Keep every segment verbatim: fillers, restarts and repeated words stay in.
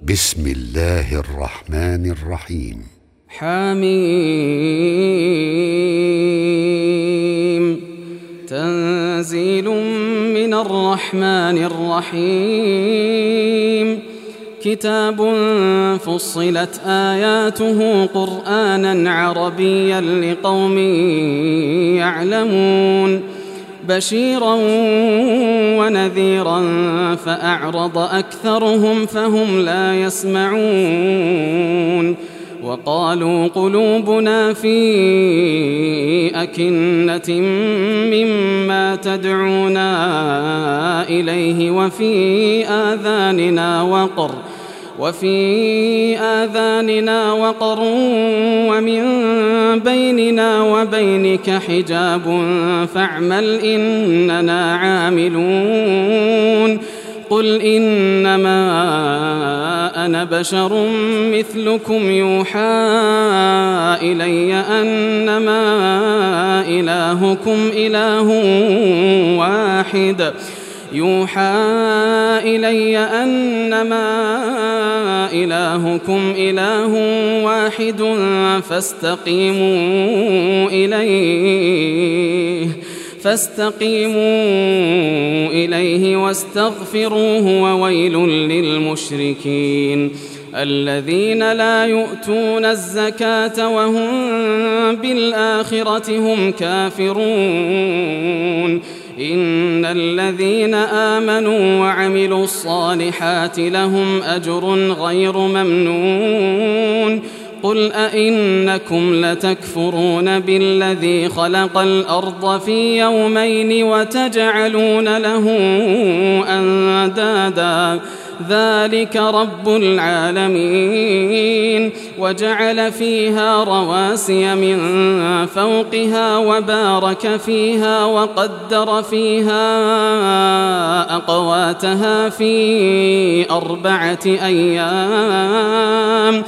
بسم الله الرحمن الرحيم. حميم. تنزيل من الرحمن الرحيم. كتاب فصلت آياته قرآنا عربيا لقوم يعلمون بشيرا ونذيرا فأعرض أكثرهم فهم لا يسمعون وقالوا قلوبنا في أكنة مما تدعونا إليه وفي آذاننا وقر وفي آذاننا وقر ومن بيننا وبينك حجاب فاعمل إننا عاملون. قل إنما أنا بشر مثلكم يوحى إلي أنما إلهكم إله واحد يوحى إلي أنما إلهكم إله واحد فاستقيموا إليه فاستقيموا إليه واستغفروه وويل للمشركين الذين لا يؤتون الزكاة وهم بالآخرة هم كافرون. إن الذين آمنوا وعملوا الصالحات لهم أجر غير ممنون. قل أئنكم لتكفرون بالذي خلق الأرض في يومين وتجعلون له أندادا ذلك رب العالمين. وجعل فيها رواسي من فوقها وبارك فيها وقدر فيها أقواتها في أربعة أيام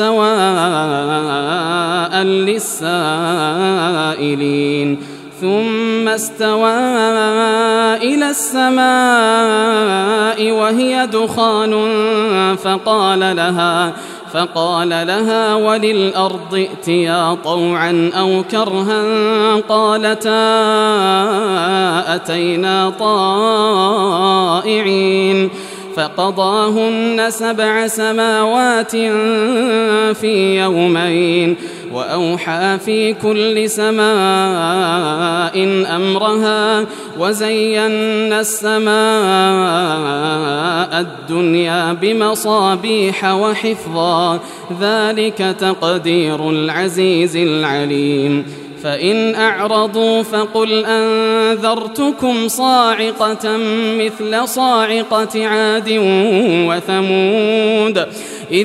سواء للسائلين. ثم استوى إلى السماء وهي دخان فقال لها فقال لها وللأرض ائتيا طوعا أو كرها قالتا أتينا طائعين. فقضاهن سبع سماوات في يومين وأوحى في كل سماء أمرها وزينا السماء الدنيا بمصابيح وحفظا ذلك تقدير العزيز العليم. فإن أعرضوا فقل أنذرتكم صاعقة مثل صاعقة عاد وثمود إذ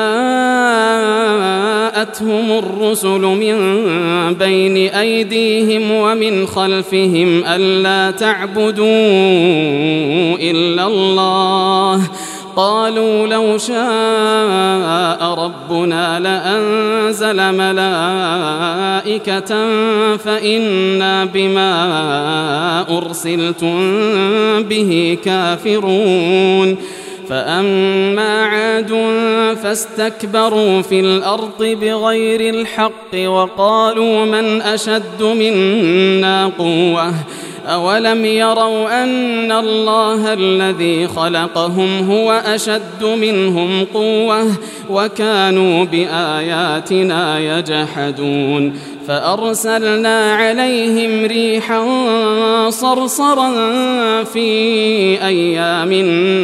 جاءتهم الرسل من بين أيديهم ومن خلفهم ألا تعبدوا إلا الله قالوا لو شاء ربنا لأنزل ملائكة فإنا بما أرسلتم به كافرون. فأما عاد فاستكبروا في الأرض بغير الحق وقالوا من أشد منا قوة أولم يروا أن الله الذي خلقهم هو أشد منهم قوة وكانوا بآياتنا يجحدون. فأرسلنا عليهم ريحا صرصرا في أيام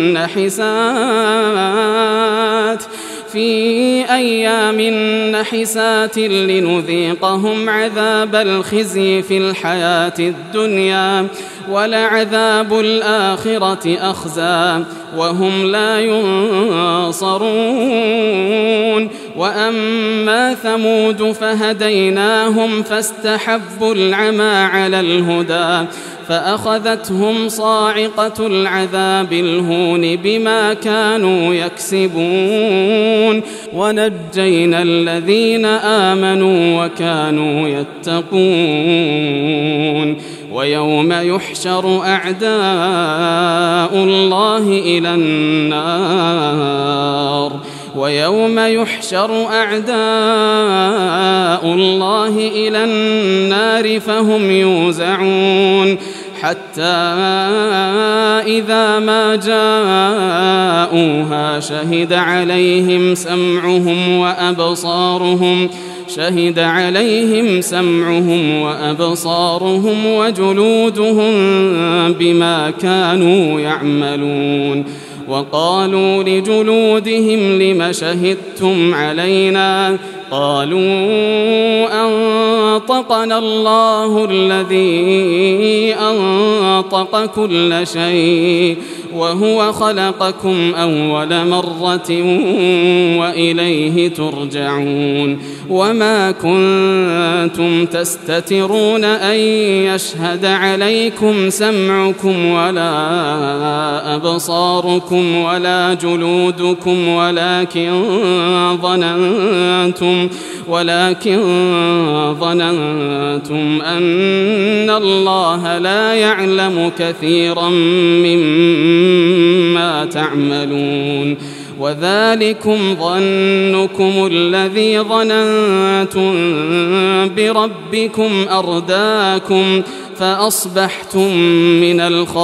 نحسات في أيام نحسات لنذيقهم عذاب الخزي في الحياة الدنيا ولعذاب الآخرة أخزى وهم لا ينصرون. وأما ثمود فهديناهم فاستحبوا العمى على الهدى فأخذتهم صاعقة العذاب الهون بما كانوا يكسبون ونجينا الذين آمنوا وكانوا يتقون ويوم يحشر أعداء الله إلى النار ويوم يحشر أعداء الله إلى النار فهم يوزعون حتى إذا ما جاءوها شهد عليهم سمعهم وأبصارهم شهد عليهم سمعهم وأبصارهم وجلودهم بما كانوا يعملون وقالوا لجلودهم لم شهدتم علينا قالوا أنطقنا الله الذي أنطق كل شيء وهو خلقكم أول مرة وإليه ترجعون وما كنتم تستترون أن يشهد عليكم سمعكم ولا أبصاركم ولا جلودكم ولكن ظننتم ولكن ظننتم أن الله لا يعلم كثيرا مما تعملون وذلكم ظنكم الذي ظننتم بربكم أرداكم فأصبحتم من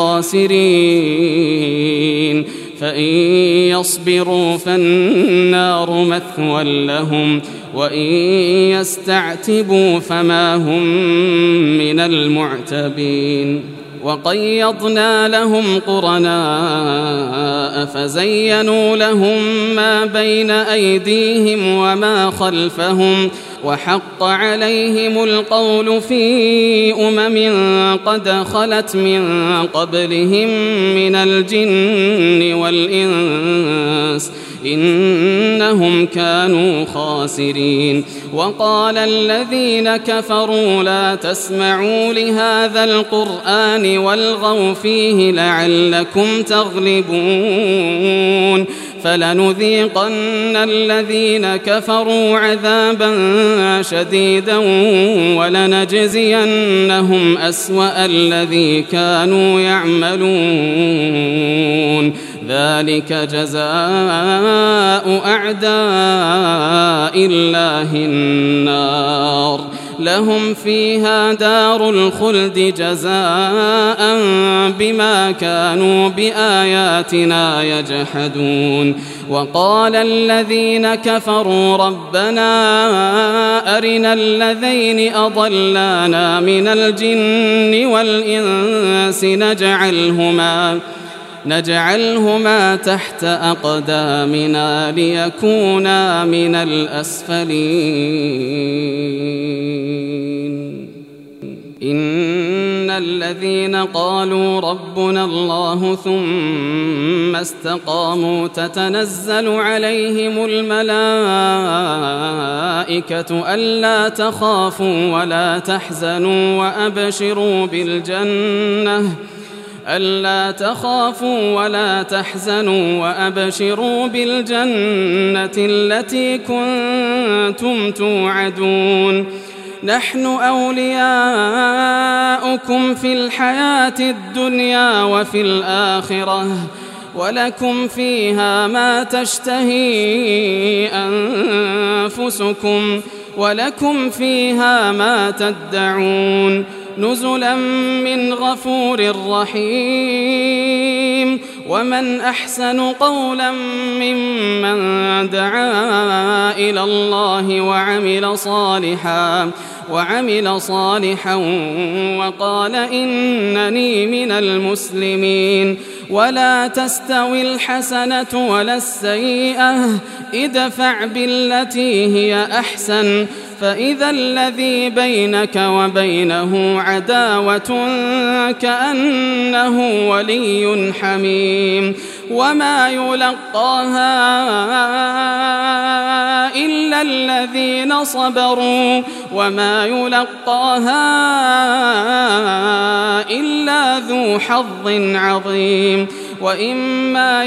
الخاسرين فإن يصبروا فالنار مثوى لهم وإن يستعتبوا فما هم من المعتبين وقيضنا لهم قرناء فزينوا لهم ما بين أيديهم وما خلفهم وحق عليهم القول في أمم قد خلت من قبلهم من الجن والإنس إنهم كانوا خاسرين وقال الذين كفروا لا تسمعوا لهذا القرآن والغوا فيه لعلكم تغلبون فلنذيقن الذين كفروا عذابا شديدا ولنجزينهم أسوأ الذي كانوا يعملون ذلك جزاء أعداء الله النار لهم فيها دار الخلد جزاء بما كانوا بآياتنا يجحدون وقال الذين كفروا ربنا أرنا الذين أضلانا من الجن والإنس نجعلهما نجعلهما تحت أقدامنا ليكونا من الأسفلين إن الذين قالوا ربنا الله ثم استقاموا تتنزل عليهم الملائكة ألا تخافوا ولا تحزنوا وأبشروا بالجنة ألا تخافوا ولا تحزنوا وأبشروا بالجنة التي كنتم توعدون نحن أولياؤكم في الحياة الدنيا وفي الآخرة ولكم فيها ما تشتهي أنفسكم ولكم فيها ما تدعون نزلا من غفور رحيم ومن أحسن قولا ممن دعا إلى الله وعمل صالحا وعمل صالحا وقال إنني من المسلمين ولا تستوي الحسنة ولا السيئة ادفع بالتي هي أحسن فإذا الذي بينك وبينه عداوة كأنه ولي حميم وما يلقاها إلا الذين صبروا وما يلقاها إلا ذو حظ عظيم. وإما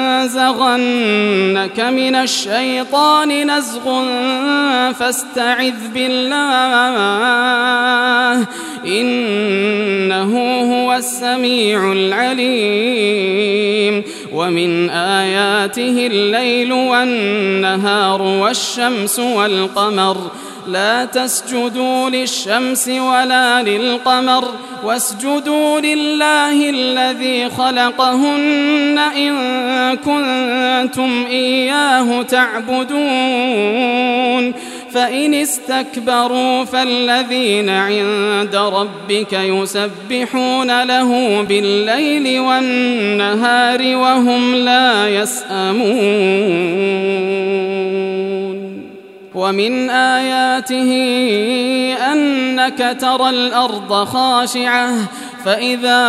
ينزغنك من الشيطان نزغ فاستعذ بالله إنه هو السميع العليم. ومن آياته الليل والنهار والشمس والقمر لا تسجدوا للشمس ولا للقمر واسجدوا لله الذي خلقهن إن كنتم إياه تعبدون. فإن استكبروا فالذين عند ربك يسبحون له بالليل والنهار وهم لا يسأمون. ومن آياته أنك ترى الأرض خاشعة فإذا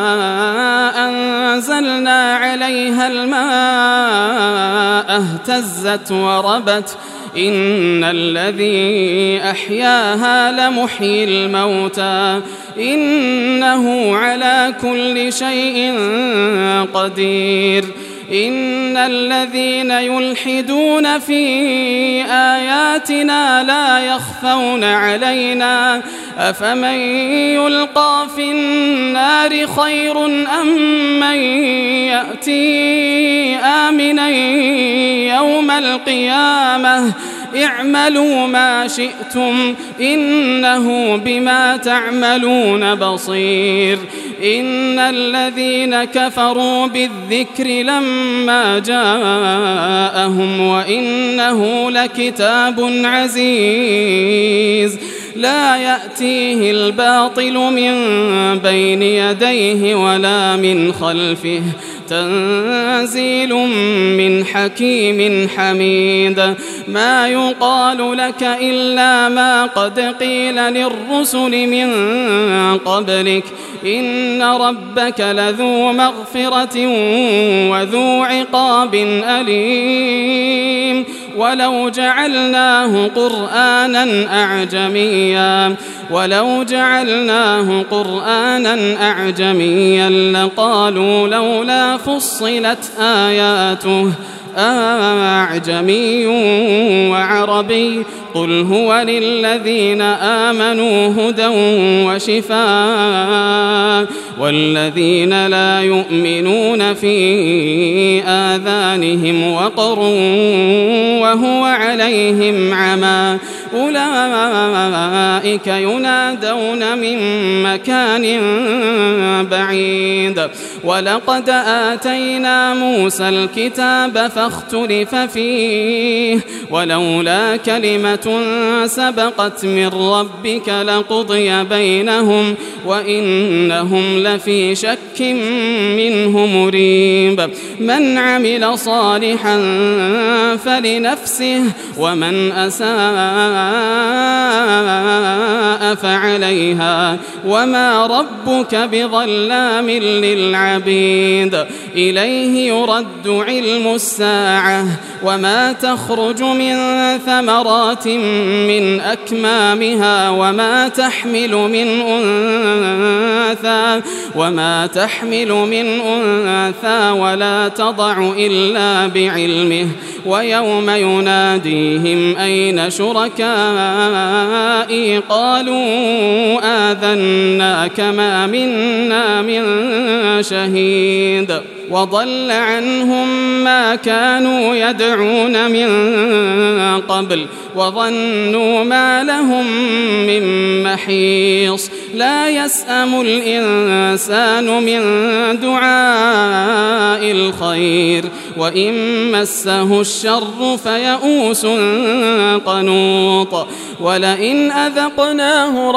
أنزلنا عليها الماء اهتزت وربت إن الذي أحياها لمحيي الموتى إنه على كل شيء قدير. إن الذين يلحدون في آياتنا لا يخفون علينا أفمن يلقى في النار خير أم من يأتي آمنا يوم القيامة اعملوا ما شئتم إنه بما تعملون بصير. إن الذين كفروا بالذكر لما جاءهم وإنه لكتاب عزيز لا يأتيه الباطل من بين يديه ولا من خلفه تنزيل من حكيم حميد. ما يقال لك إلا ما قد قيل للرسل من قبلك إن ربك لذو مغفرة وذو عقاب أليم. ولو جعلناه قرآنا أعجميا ولو جعلناه قرآنا أعجميا لقالوا لولا فصلت آياته أعجمي وعربي قل هو للذين آمنوا هدى وشفاء والذين لا يؤمنون في آذانهم وقر وهو عليهم عمى أولئك ينادون من مكان بعيد. ولقد آتينا موسى الكتاب فاختلف فيه ولولا كلمة سبقت من ربك لقضي بينهم وإنهم لفي شك منه مريب. من عمل صالحا فلنفسه ومن أساء فعليها وما ربك بظلام للعبيد. إليه يرد علم الساعة وما تخرج من ثمرات من أكمامها وما تحمل من أنثى وما تحمل من أنثى ولا تضع إلا بعلمه. ويوم يناديهم أين شركائي قالوا آذناك ما منا من شهيد. وضل عنهم ما كانوا يدعون من قبل وظنوا ما لهم من محيص. لا يسأم الإنسان من دعاء الخير وإن مسه الشر فيئوس قنوط. ولئن أذقناه